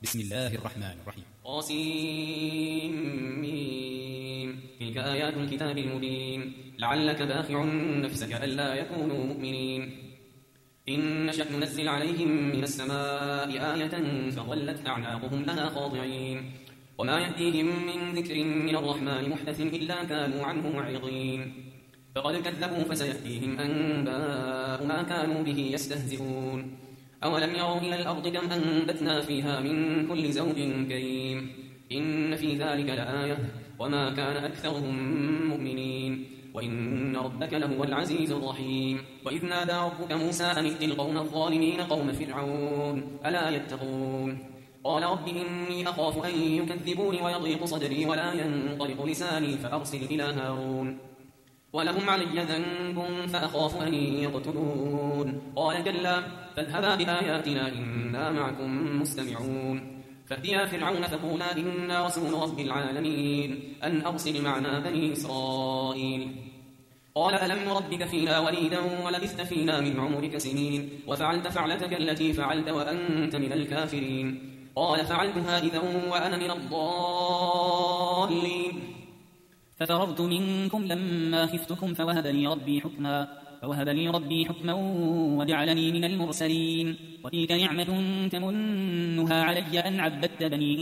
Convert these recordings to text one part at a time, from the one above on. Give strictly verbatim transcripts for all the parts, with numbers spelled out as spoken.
بسم الله الرحمن الرحيم. قاسمين تلك آيات الكتاب المبين لعلك باخع نفسك ألا يكونوا مؤمنين إن نشأ ننزل عليهم من السماء آية فظلت أعناقهم لها خاضعين وما يأتيهم من ذكر من الرحمن محدث إلا كانوا عنه معرضين فقد كذبوا فسيأتيهم أنباء ما كانوا به يستهزئون أولم يروا إلى الأرض كم أنبتنا فيها من كل زوج كريم إن في ذلك لآية وما كان أكثرهم مؤمنين وإن ربك لهو العزيز الرحيم وإذ نادى ربك موسى أن ائت القوم الظالمين قوم فرعون ألا يتقون قال رب إني أخاف أن يكذبوني ويضيق صدري ولا ينطلق لساني فأرسل إلى هارون ولهم علي ذنب فأخاف أن يقتلون قال كلا فاذهبا بآياتنا إنا معكم مستمعون فأتيا فرعون فقولا إنا رسول رب العالمين أن أرسل معنا بني إسرائيل قال ألم نربك فينا وليدا ولبثت فينا من عمرك سنين وفعلت فعلتك التي فعلت وأنت من الكافرين قال فعلتها إذا وأنا من الضالين ففررت منكم لما خفتكم فوهب لي ربي حكما فوهب لي ربي حكما وجعلني من المرسلين وتلك نعمة تمنها علي أن عبدت بني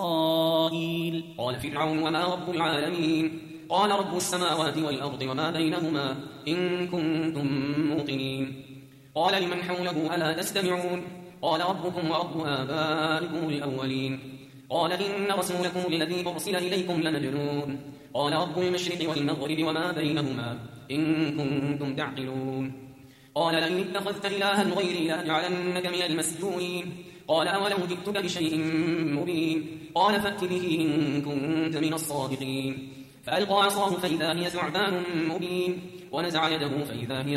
إسرائيل قال فرعون وما رب العالمين قال رب السماوات والأرض وما بينهما إن كنتم موقنين قال لمن حوله ألا تستمعون قال ربكم ورب آبائكم الأولين قال إن رسولكم الذي أرسل إليكم لمجنون قال رب المشرق والمغرب وما بينهما إن كنتم تعقلون قال لئن اتخذت إلها غيري لأجعلنك من المسجونين قال أولو جئتك بشيء مبين قال فأت به إن كنت من الصادقين فألقى عصاه فإذا هي ثعبان مبين ونزع يده فإذا هي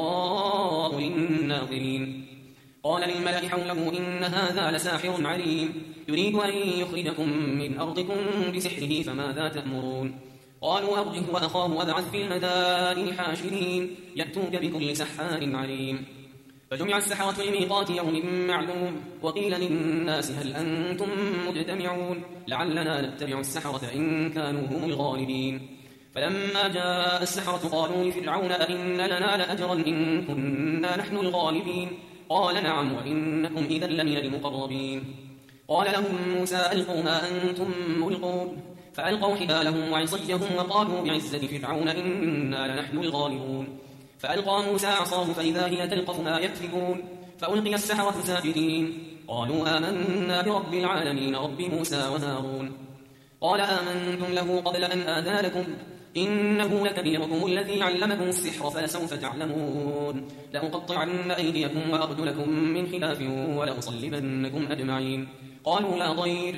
بيضاء للناظرين قال للملأ حوله إن هذا لساحر عليم يريد أن يخرجكم من أرضكم بسحره فماذا تأمرون قالوا أرجه وأخاه وابعث في المدائن حاشرين يأتوك بكل سحار عليم فجمع السحرة لميقات يوم معلوم وقيل للناس هل أنتم مجتمعون لعلنا نتبع السحرة إن كانوا هم الغالبين فلما جاء السحرة قالوا لفرعون أئن لنا لأجرا إن كنا نحن الغالبين قال نعم وإنكم إذا لمن المقربين قال لهم موسى ألقوا ما أنتم ملقون فألقوا حبالهم وعصيهم وقالوا بعزة فرعون إنا لنحن الغالبون فألقى موسى عصاه فإذا هي تلقف ما يكفكون فألقي السحرة ساجدين قالوا آمنا برب العالمين رب موسى وهارون قال آمنتم له قبل أن آذى لكم إنه لكبيركم الذي علمكم السحر فلسوف تعلمون لأقطعن أيديكم وأرجلكم من خلاف ولأصلبنكم أجمعين قالوا لا ضير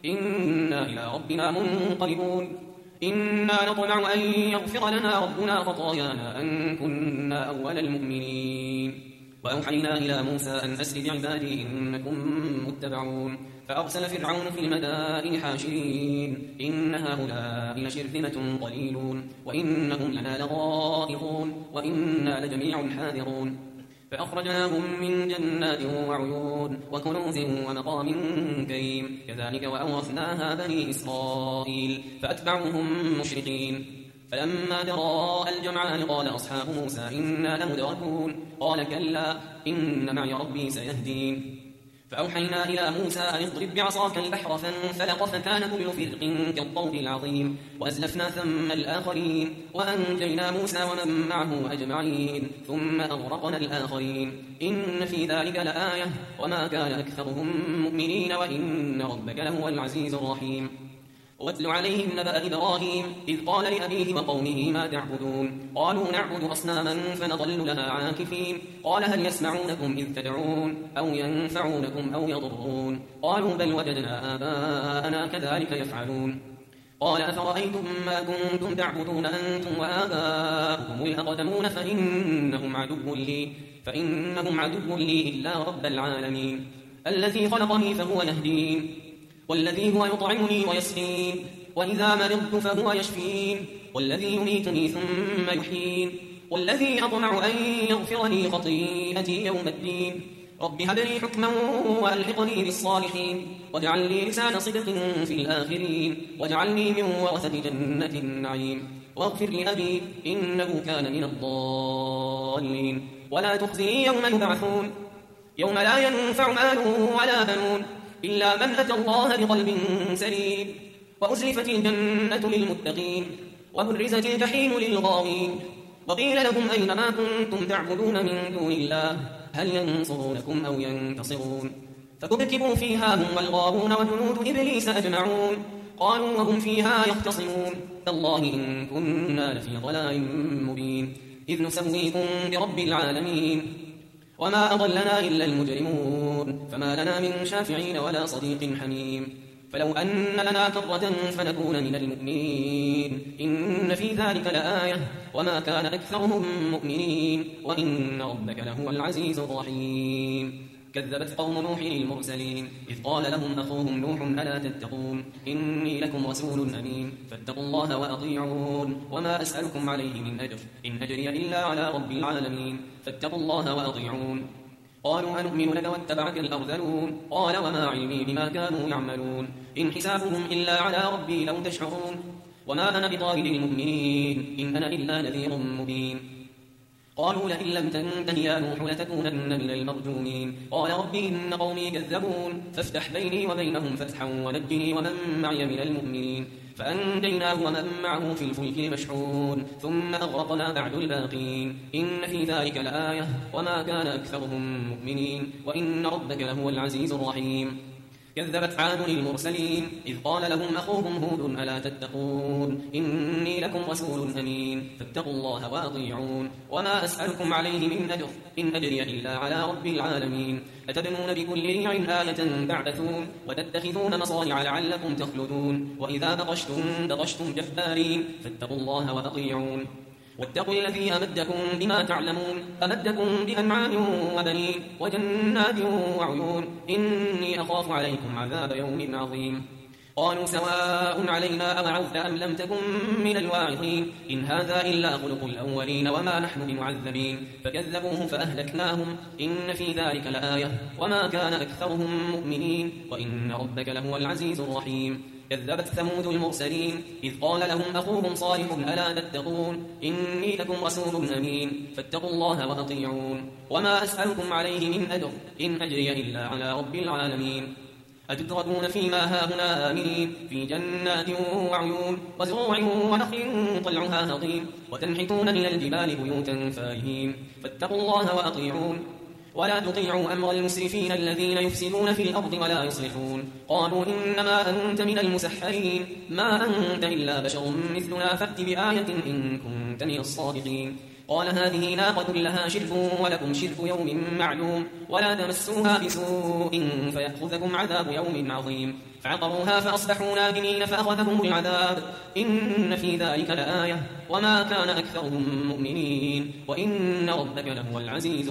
إنا إلى ربنا منقلبون إنا نطمع أن يغفر لنا ربنا خطايانا أن كنا أول المؤمنين وأوحينا إلى موسى أن أسر بعبادي إنكم متبعون فأرسل فرعون في المدائن حاشرين إن هؤلاء لشرذمة قليلون وإنهم لنا لغائظون وإنا لجميع حاذرون فأخرجناهم من جنات وعيون وكنوز ومقام كريم كذلك وأورثناها بني إسرائيل فأتبعوهم مشرقين فلما تراءى الجمعان قال أصحاب موسى إنا لمدركون قال كلا إن معي ربي سيهدين فأوحينا إلى موسى أن اضرب بعصاك البحر فانفلق فكان كل فرق كالطود العظيم وأزلفنا ثم الآخرين وأنجينا موسى ومن معه أجمعين ثم أغرقنا الآخرين إن في ذلك لآية وما كان أكثرهم مؤمنين وإن ربك لهو العزيز الرحيم واتل عليهم نبأ إبراهيم إذ قال لأبيه وقومه ما تعبدون قالوا نعبد أصناما فنظل لها عاكفين قال هل يسمعونكم إذ تدعون أو ينفعونكم أو يضرون قالوا بل وجدنا آباءنا كذلك يفعلون قال أفرأيتم ما كنتم تعبدون أنتم وآباؤكم الأقدمون فإنهم عدو لي فإنهم عدو لي إلا رب العالمين الذي خلقني فهو يهدين والذي هو يطعمني ويسقين وإذا مرضت فهو يشفين والذي يميتني ثم يحيين والذي أطمع أن يغفر لي خطيئتي يوم الدين رب هب لي حكما وألحقني بالصالحين واجعل لي لسان صدق في الآخرين واجعلني من ورثة جنة النعيم واغفر لأبي إنه كان من الضالين ولا تخزني يوم يبعثون يوم لا ينفع مال ولا بنون إلا من أتى الله بقلب سليم وأزلفت الجنة للمتقين وبرزت الجحيم للغاوين وقيل لهم أين ما كنتم تعبدون من دون الله هل ينصرونكم أو ينتصرون فكبكبوا فيها هم والغاوون وجنود إبليس أجمعون قالوا وهم فيها يختصمون تالله إن كنا لفي ضلال مبين إذ نسويكم برب العالمين وما أضلنا إلا المجرمون فما لنا من شافعين ولا صديق حميم فلو أن لنا كرة فنكون من المؤمنين إن في ذلك لآية وما كان أكثرهم مؤمنين وإن ربك لهو العزيز الرحيم كذبت قوم نوح المرسلين إذ قال لهم أخوهم نوح ألا تتقون إني لكم رسول أمين فاتقوا الله وأطيعون وما أسألكم عليه من أجر إن أجري إلا على رب العالمين فاتقوا الله وأطيعون قالوا أنؤمن لك واتبعك الأرذلون قال وما علمي بما كانوا يعملون إن حسابهم إلا على ربي لو تشعرون وما أنا بطارد المؤمنين إن أنا إلا نذير مبين قالوا لئن لم تنته يا نوح لتكونن من المرجومين قال ربي إن قومي كذبون فافتح بيني وبينهم فتحا ونجني ومن معي من المؤمنين فأنجيناه ومن معه في الفلك المشحون ثم أغرقنا بعد الباقين إن في ذلك لآية وما كان أكثرهم مؤمنين وإن ربك لهو العزيز الرحيم كذبت عاد المرسلين إذ قال لهم أخوهم هود ألا تتقون إني لكم رسول أمين فاتقوا الله وأطيعون وما أسألكم عليه من أجر إن أجري إلا على رب العالمين أتبنون بكل ريع آية تعبثون وتتخذون مصانع لعلكم تخلدون وإذا بطشتم بطشتم جبارين فاتقوا الله وأطيعون واتقوا الذي أمدكم بما تعلمون أمدكم بأنعام وبنين وجنات وعيون إني أخاف عليكم عذاب يوم عظيم قالوا سواء علينا أوعظت أم لم تكن من الواعظين إن هذا إلا خلق الأولين وما نحن بمعذبين فكذبوه فأهلكناهم إن في ذلك لآية وما كان أكثرهم مؤمنين وإن ربك لهو العزيز الرحيم كذبت ثمود المرسلين إذ قال لهم أخوهم صالح ألا تتقون إني لكم رسول أمين فاتقوا الله وأطيعون وما أسألكم عليه من أجر إن أجري إلا على رب العالمين أتتركون فيما هاهنا آمنين في جنات وعيون وزروع ونخل طلعها هضيم وتنحتون من الجبال بيوتا فارهين فاتقوا الله وأطيعون ولا تطيعوا أمر المسرفين الذين يفسدون في الأرض ولا يصلحون قالوا إنما أنت من المسحرين ما أنت إلا بشر مثلنا فأت بآية إن كنت من الصادقين قال هذه ناقة لها شرب ولكم شرب يوم معلوم ولا تمسوها بسوء فيأخذكم عذاب يوم عظيم فعقروها فأصبحوا نادمين فأخذهم العذاب إن في ذلك لآية وما كان أكثرهم مؤمنين وإن ربك لهو العزيز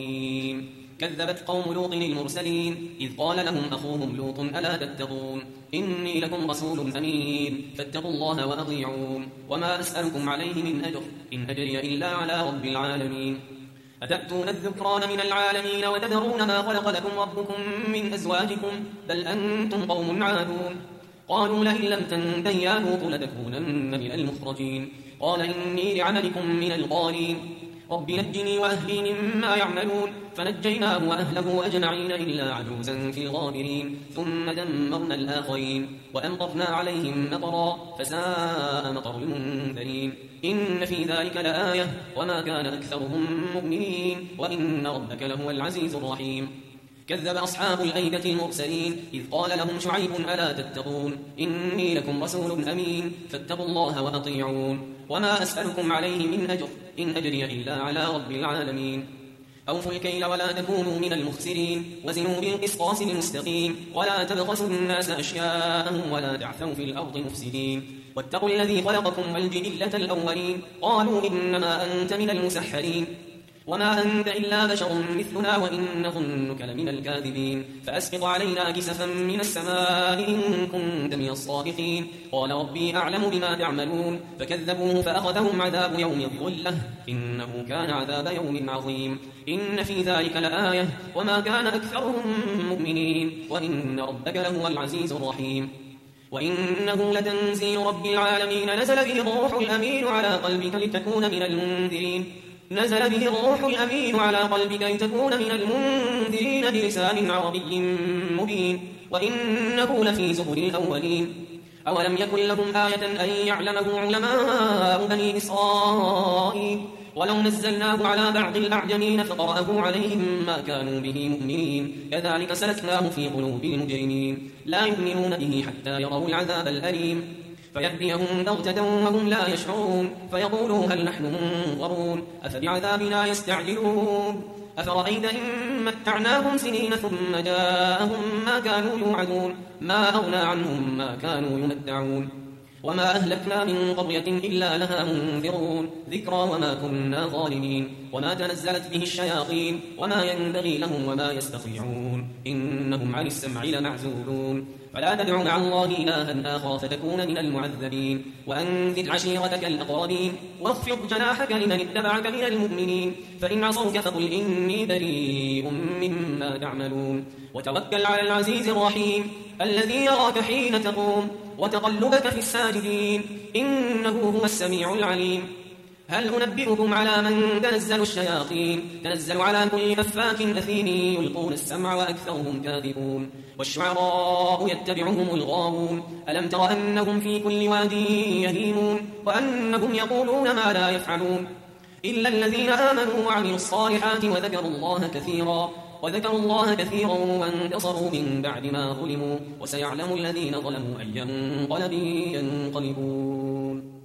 الرحيم كذبت قوم لوط المرسلين إذ قال لهم أخوهم لوط ألا تتقون إني لكم رسول أمين فاتقوا الله وأطيعون وما أسألكم عليه من أجر إن أجري إلا على رب العالمين أتأتون الذكران من العالمين وتذرون ما خلق لكم ربكم من أزواجكم بل أنتم قوم عادون قالوا لئن لم تنته يا لوط لتكونن من المخرجين قال إني لعملكم من القالين رب نجني وأهلي مما يعملون فنجيناه وأهله أجمعين إلا عجوزا في الغابرين ثم دمرنا الآخرين وأمطرنا عليهم مطرا فساء مطر المنذرين إن في ذلك لآية وما كان أكثرهم مؤمنين وإن ربك لهو العزيز الرحيم كذب أصحاب الأيكة المرسلين إذ قال لهم شعيب ألا تتقون إني لكم رسول أمين فاتقوا الله وأطيعون وما أسألكم عليه من أجر إن أجري إلا على رب العالمين أوفوا الكيل ولا تكونوا من المخسرين وزنوا بالقسطاس المستقيم ولا تبخسوا الناس أشياءهم ولا تعثوا في الأرض مفسدين واتقوا الذي خلقكم والجبلة الأولين قالوا إنما أنت من المسحرين وما أنت إلا بشر مثلنا وإن نظنك لمن الكاذبين فأسقط علينا كسفا من السماء إن كنت من الصادقين قال ربي أعلم بما تعملون فكذبوه فأخذهم عذاب يوم الظلة إنه كان عذاب يوم عظيم إن في ذلك لآية وما كان أكثرهم مؤمنين وإن ربك لهو العزيز الرحيم وإنه لتنزيل رب العالمين نزل به الروح الأمين على قلبك لتكون من المنذرين نزل به الروح الأمين على قلبك لتكون من المنذرين بلسان عربي مبين وإنه لفي زبر الأولين أولم يكن لهم آية أن يعلمه علماء بني إسرائيل ولو نزلناه على بعض الأعجمين فقرأه عليهم ما كانوا به مؤمنين كذلك سلكناه في قلوب المجرمين لا يؤمنون به حتى يروا العذاب الأليم فيأتيهم بغتة وهم لا يشعرون فيقولوا هل نحن منظرون أفبعذابنا يستعجلون أفرأيت إن متعناهم سنين ثم جاءهم ما كانوا يوعدون ما أغنى عنهم ما كانوا يمتعون وما أهلكنا من قرية إلا لها منذرون ذكرى وما كنا ظالمين وما تنزلت به الشياطين وما ينبغي لهم وما يستطيعون إنهم عن السمع لمعزولون فلا تدع مع الله إلها آخر فتكون من المعذبين وأنذر عشيرتك الأقربين واخفض جناحك لمن اتبعك من المؤمنين فإن عصوك فقل إني بريء مما تعملون وتوكل على العزيز الرحيم الذي يراك حين تقوم وتقلبك في الساجدين إنه هو السميع العليم هل أنبئكم على من تنزل الشياطين تنزل على كل أفاك أثيم يلقون السمع وأكثرهم كاذبون والشعراء يتبعهم الغاوون ألم تر أنهم في كل واد يهيمون وأنهم يقولون ما لا يفعلون إلا الذين آمنوا وعملوا الصالحات وذكروا الله كثيرا وذكروا الله كثيرا وانتصروا من بعد ما ظلموا وسيعلم الذين ظلموا أي منقلب ينقلبون.